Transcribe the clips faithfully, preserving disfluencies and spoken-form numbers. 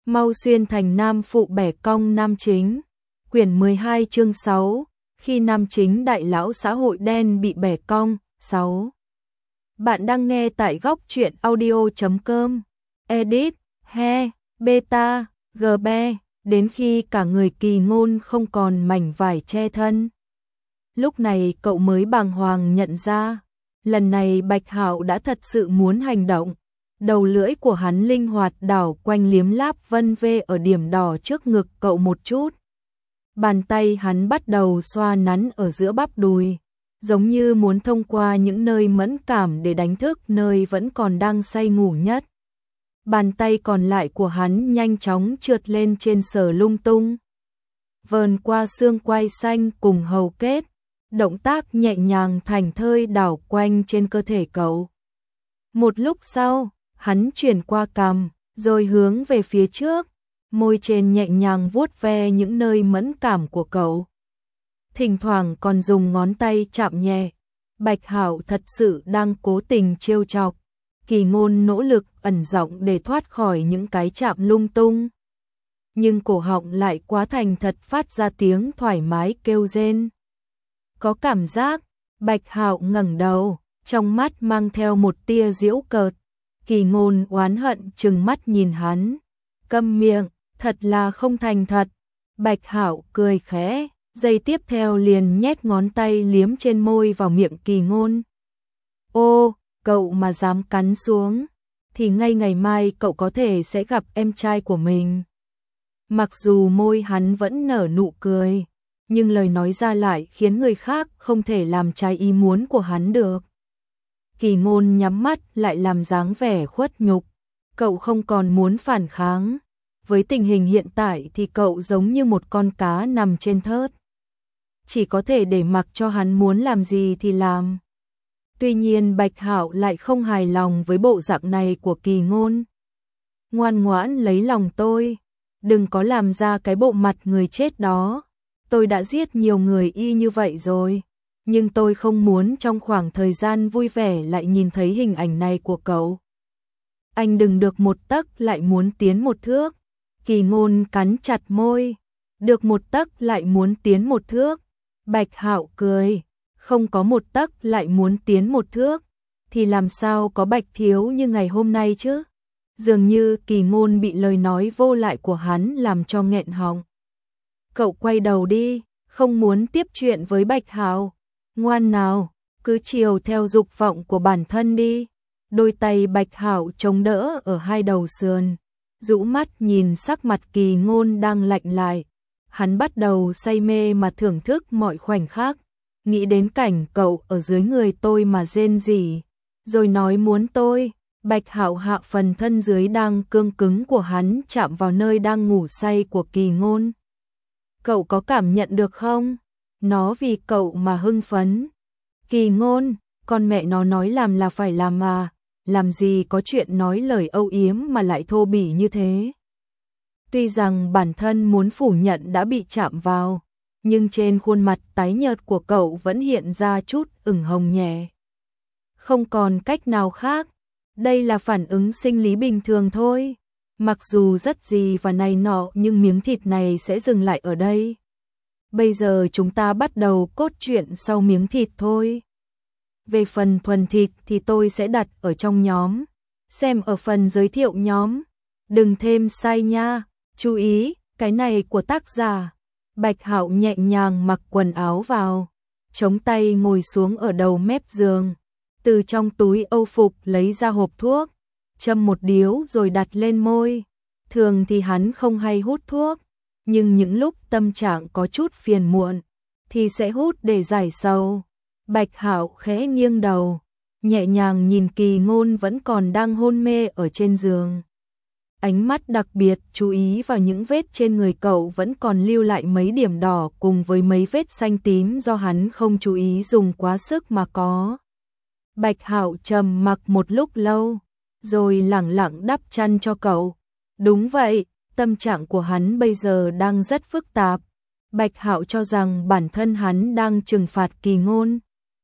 Mau xuyên thành nam phụ bẻ cong nam chính. Quyển mười hai chương sáu, khi nam chính đại lão xã hội đen bị bẻ cong. sáu. Bạn đang nghe tại góc truyện audio chấm com. Edit, he, beta, gb, đến khi cả người Kỳ Ngôn không còn mảnh vải che thân. Lúc này cậu mới bàng hoàng nhận ra, lần này Bạch Hạo đã thật sự muốn hành động. Đầu lưỡi của hắn linh hoạt đảo quanh liếm láp vân vê ở điểm đỏ trước ngực cậu một chút. Bàn tay hắn bắt đầu xoa nắn ở giữa bắp đùi, giống như muốn thông qua những nơi mẫn cảm để đánh thức nơi vẫn còn đang say ngủ nhất. Bàn tay còn lại của hắn nhanh chóng trượt lên trên sờ lung tung, vờn qua xương quai xanh cùng hầu kết, động tác nhẹ nhàng thảnh thơi đảo quanh trên cơ thể cậu. Một lúc sau, hắn chuyển qua cằm, rồi hướng về phía trước, môi trên nhẹ nhàng vuốt ve những nơi mẫn cảm của cậu. Thỉnh thoảng còn dùng ngón tay chạm nhẹ. Bạch Hạo thật sự đang cố tình trêu chọc. Kỳ Ngôn nỗ lực ẩn giọng để thoát khỏi những cái chạm lung tung, nhưng cổ họng lại quá thành thật phát ra tiếng thoải mái kêu rên. Có cảm giác. Bạch Hạo ngẩng đầu, trong mắt mang theo một tia giễu cợt. Kỳ Ngôn oán hận trừng mắt nhìn hắn. Câm miệng, thật là không thành thật. Bạch Hạo cười khẽ, giây tiếp theo liền nhét ngón tay liếm trên môi vào miệng Kỳ Ngôn. Ô, cậu mà dám cắn xuống, thì ngay ngày mai cậu có thể sẽ gặp em trai của mình. Mặc dù môi hắn vẫn nở nụ cười, nhưng lời nói ra lại khiến người khác không thể làm trái ý muốn của hắn được. Kỳ Ngôn nhắm mắt lại làm dáng vẻ khuất nhục. Cậu không còn muốn phản kháng. Với tình hình hiện tại thì cậu giống như một con cá nằm trên thớt, chỉ có thể để mặc cho hắn muốn làm gì thì làm. Tuy nhiên Bạch Hạo lại không hài lòng với bộ dạng này của Kỳ Ngôn. Ngoan ngoãn lấy lòng tôi, đừng có làm ra cái bộ mặt người chết đó. Tôi đã giết nhiều người y như vậy rồi, nhưng tôi không muốn trong khoảng thời gian vui vẻ lại nhìn thấy hình ảnh này của cậu. Anh đừng được một tấc lại muốn tiến một thước. Kỳ Ngôn cắn chặt môi. Được một tấc lại muốn tiến một thước. Bạch Hạo cười. Không có một tấc lại muốn tiến một thước, thì làm sao có Bạch Thiếu như ngày hôm nay chứ? Dường như Kỳ Ngôn bị lời nói vô lại của hắn làm cho nghẹn họng. Cậu quay đầu đi, không muốn tiếp chuyện với Bạch Hạo. Ngoan nào, cứ chiều theo dục vọng của bản thân đi. Đôi tay Bạch Hạo chống đỡ ở hai đầu sườn, rũ mắt nhìn sắc mặt Kỳ Ngôn đang lạnh lại. Hắn bắt đầu say mê mà thưởng thức mọi khoảnh khắc, nghĩ đến cảnh cậu ở dưới người tôi mà rên rỉ, rồi nói muốn tôi. Bạch Hạo hạ phần thân dưới đang cương cứng của hắn chạm vào nơi đang ngủ say của Kỳ Ngôn. Cậu có cảm nhận được không? Nó vì cậu mà hưng phấn. Kỳ Ngôn, con mẹ nó nói làm là phải làm mà, làm gì có chuyện nói lời âu yếm mà lại thô bỉ như thế. Tuy rằng bản thân muốn phủ nhận đã bị chạm vào, nhưng trên khuôn mặt tái nhợt của cậu vẫn hiện ra chút ửng hồng nhẹ. Không còn cách nào khác, đây là phản ứng sinh lý bình thường thôi. Mặc dù rất gì và này nọ nhưng miếng thịt này sẽ dừng lại ở đây. Bây giờ chúng ta bắt đầu cốt truyện sau miếng thịt thôi. Về phần thuần thịt thì tôi sẽ đặt ở trong nhóm. Xem ở phần giới thiệu nhóm. Đừng thêm sai nha. Chú ý, cái này của tác giả. Bạch Hạo nhẹ nhàng mặc quần áo vào, chống tay ngồi xuống ở đầu mép giường. Từ trong túi âu phục lấy ra hộp thuốc, châm một điếu rồi đặt lên môi. Thường thì hắn không hay hút thuốc, nhưng những lúc tâm trạng có chút phiền muộn thì sẽ hút để giải sầu. Bạch Hạo khẽ nghiêng đầu, nhẹ nhàng nhìn Kỳ Ngôn vẫn còn đang hôn mê ở trên giường. Ánh mắt đặc biệt chú ý vào những vết trên người cậu vẫn còn lưu lại mấy điểm đỏ cùng với mấy vết xanh tím do hắn không chú ý dùng quá sức mà có. Bạch Hạo trầm mặc một lúc lâu, rồi lẳng lặng đắp chăn cho cậu. Đúng vậy, tâm trạng của hắn bây giờ đang rất phức tạp. Bạch Hạo cho rằng bản thân hắn đang trừng phạt Kỳ Ngôn.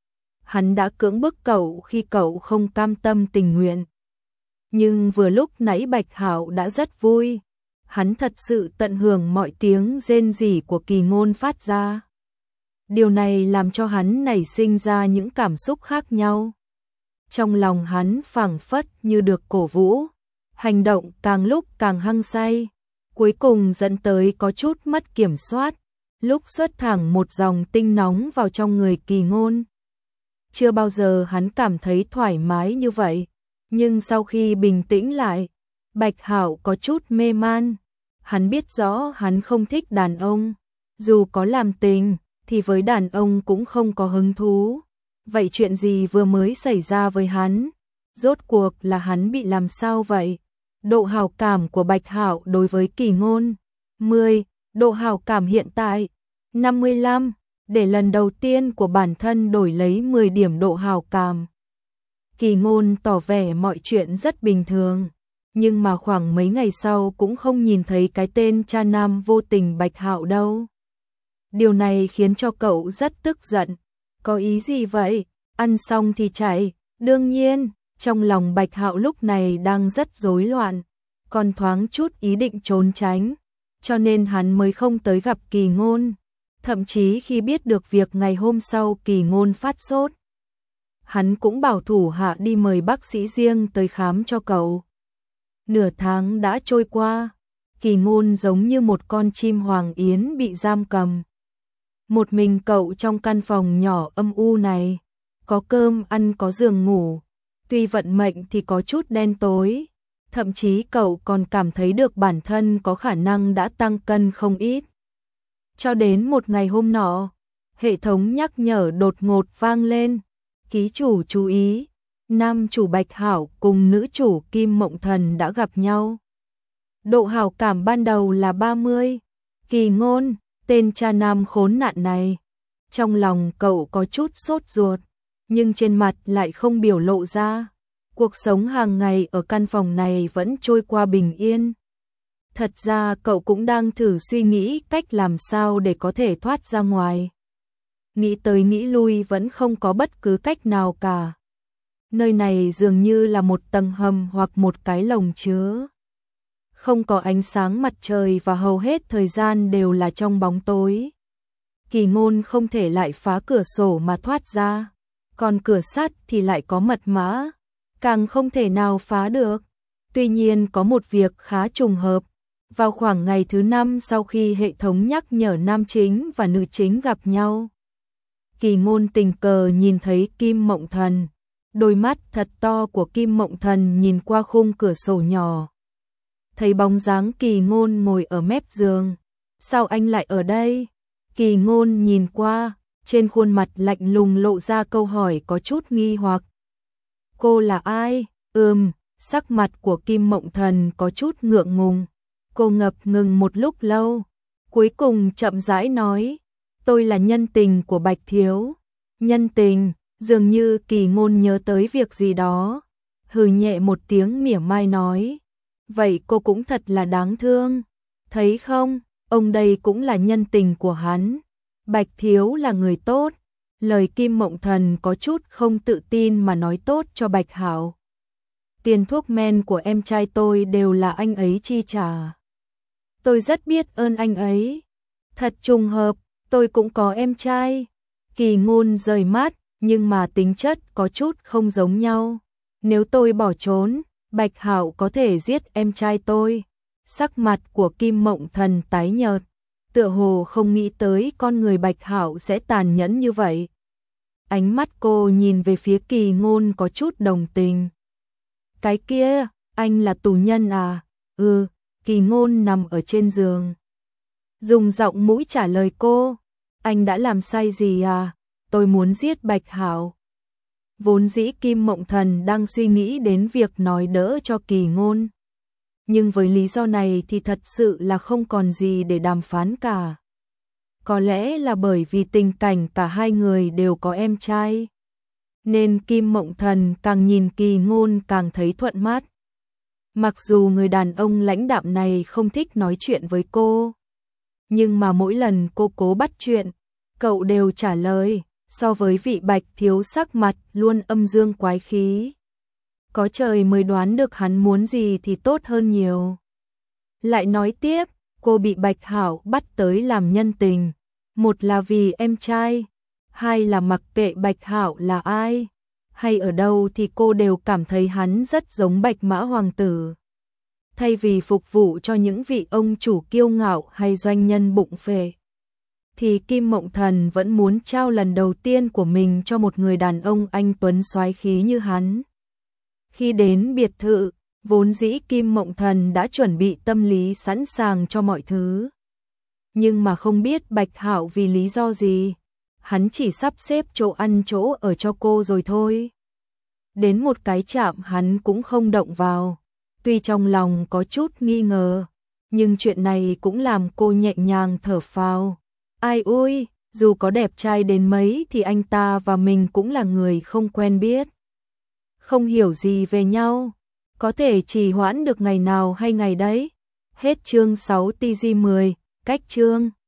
Hắn đã cưỡng bức cậu khi cậu không cam tâm tình nguyện. Nhưng vừa lúc nãy Bạch Hạo đã rất vui. hắn thật sự tận hưởng mọi tiếng rên rỉ của Kỳ Ngôn phát ra. Điều này làm cho hắn nảy sinh ra những cảm xúc khác nhau. Trong lòng hắn phảng phất như được cổ vũ, hành động càng lúc càng hăng say, cuối cùng dẫn tới có chút mất kiểm soát, lúc xuất thẳng một dòng tinh nóng vào trong người Kỳ Ngôn. Chưa bao giờ hắn cảm thấy thoải mái như vậy, nhưng sau khi bình tĩnh lại, Bạch Hạo có chút mê man. Hắn biết rõ hắn không thích đàn ông, dù có làm tình thì với đàn ông cũng không có hứng thú. Vậy chuyện gì vừa mới xảy ra với hắn? Rốt cuộc là hắn bị làm sao vậy? Độ hảo cảm của Bạch Hạo đối với Kỳ Ngôn mười, độ hảo cảm hiện tại năm mươi lăm, để lần đầu tiên của bản thân đổi lấy mười điểm độ hảo cảm. Kỳ Ngôn tỏ vẻ mọi chuyện rất bình thường, nhưng mà khoảng mấy ngày sau cũng không nhìn thấy cái tên cha nam vô tình Bạch Hạo đâu. Điều này khiến cho cậu rất tức giận. Có ý gì vậy? Ăn xong thì chạy. Đương nhiên, trong lòng Bạch Hạo lúc này đang rất rối loạn, còn thoáng chút ý định trốn tránh, cho nên hắn mới không tới gặp Kỳ Ngôn. Thậm chí khi biết được việc ngày hôm sau Kỳ Ngôn phát sốt, hắn cũng bảo thủ hạ đi mời bác sĩ riêng tới khám cho cậu. Nửa tháng đã trôi qua, Kỳ Ngôn giống như một con chim hoàng yến bị giam cầm. Một mình cậu trong căn phòng nhỏ âm u này, có cơm ăn có giường ngủ, tuy vận mệnh thì có chút đen tối, thậm chí cậu còn cảm thấy được bản thân có khả năng đã tăng cân không ít. Cho đến một ngày hôm nọ, hệ thống nhắc nhở đột ngột vang lên, ký chủ chú ý, nam chủ Bạch Hạo cùng nữ chủ Kim Mộng Thần đã gặp nhau. Độ hảo cảm ban đầu là ba mươi. Kỳ Ngôn, tên cha nam khốn nạn này. Trong lòng cậu có chút sốt ruột, nhưng trên mặt lại không biểu lộ ra. Cuộc sống hàng ngày ở căn phòng này vẫn trôi qua bình yên. Thật ra cậu cũng đang thử suy nghĩ cách làm sao để có thể thoát ra ngoài. Nghĩ tới nghĩ lui vẫn không có bất cứ cách nào cả. Nơi này dường như là một tầng hầm hoặc một cái lồng chứa. Không có ánh sáng mặt trời và hầu hết thời gian đều là trong bóng tối. Kỳ Ngôn không thể lại phá cửa sổ mà thoát ra, còn cửa sắt thì lại có mật mã, càng không thể nào phá được. Tuy nhiên có một việc khá trùng hợp, vào khoảng ngày thứ năm sau khi hệ thống nhắc nhở nam chính và nữ chính gặp nhau, Kỳ Ngôn tình cờ nhìn thấy Kim Mộng Thần. Đôi mắt thật to của Kim Mộng Thần nhìn qua khung cửa sổ nhỏ, thấy bóng dáng Kỳ Ngôn ngồi ở mép giường. Sao anh lại ở đây? Kỳ Ngôn nhìn qua, trên khuôn mặt lạnh lùng lộ ra câu hỏi có chút nghi hoặc. Cô là ai? Ừm, sắc mặt của Kim Mộng Thần có chút ngượng ngùng. Cô ngập ngừng một lúc lâu, cuối cùng chậm rãi nói, tôi là nhân tình của Bạch Thiếu. Nhân tình? Dường như Kỳ Ngôn nhớ tới việc gì đó, hừ nhẹ một tiếng mỉa mai nói, vậy cô cũng thật là đáng thương. Thấy không, ông đây cũng là nhân tình của hắn. Bạch Thiếu là người tốt. Lời Kim Mộng Thần có chút không tự tin mà nói tốt cho Bạch Hạo. Tiền thuốc men của em trai tôi đều là anh ấy chi trả. Tôi rất biết ơn anh ấy. Thật trùng hợp, tôi cũng có em trai. Kỳ Ngôn rời mắt, nhưng mà tính chất có chút không giống nhau. Nếu tôi bỏ trốn, Bạch Hạo có thể giết em trai tôi. Sắc mặt của Kim Mộng Thần tái nhợt, tựa hồ không nghĩ tới con người Bạch Hạo sẽ tàn nhẫn như vậy. Ánh mắt cô nhìn về phía Kỳ Ngôn có chút đồng tình. Cái kia, anh là tù nhân à? Ừ, Kỳ Ngôn nằm ở trên giường, dùng giọng mũi trả lời cô. Anh đã làm sai gì à? Tôi muốn giết Bạch Hạo. Vốn dĩ Kim Mộng Thần đang suy nghĩ đến việc nói đỡ cho Kỳ Ngôn, nhưng với lý do này thì thật sự là không còn gì để đàm phán cả. Có lẽ là bởi vì tình cảnh cả hai người đều có em trai, nên Kim Mộng Thần càng nhìn Kỳ Ngôn càng thấy thuận mắt. Mặc dù người đàn ông lãnh đạm này không thích nói chuyện với cô, nhưng mà mỗi lần cô cố bắt chuyện, cậu đều trả lời. So với vị Bạch Thiếu sắc mặt luôn âm dương quái khí, có trời mới đoán được hắn muốn gì thì tốt hơn nhiều. Lại nói tiếp, cô bị Bạch Hạo bắt tới làm nhân tình, một là vì em trai, hai là mặc kệ Bạch Hạo là ai, hay ở đâu thì cô đều cảm thấy hắn rất giống Bạch Mã Hoàng tử. Thay vì phục vụ cho những vị ông chủ kiêu ngạo hay doanh nhân bụng phệ, thì Kim Mộng Thần vẫn muốn trao lần đầu tiên của mình cho một người đàn ông anh tuấn soái khí như hắn. Khi đến biệt thự, vốn dĩ Kim Mộng Thần đã chuẩn bị tâm lý sẵn sàng cho mọi thứ. Nhưng mà không biết Bạch Hạo vì lý do gì, hắn chỉ sắp xếp chỗ ăn chỗ ở cho cô rồi thôi. Đến một cái chạm hắn cũng không động vào. Tuy trong lòng có chút nghi ngờ, nhưng chuyện này cũng làm cô nhẹ nhàng thở phào. Ai ui, dù có đẹp trai đến mấy thì anh ta và mình cũng là người không quen biết, không hiểu gì về nhau, có thể trì hoãn được ngày nào hay ngày đấy. Hết chương sáu T G mười, cách chương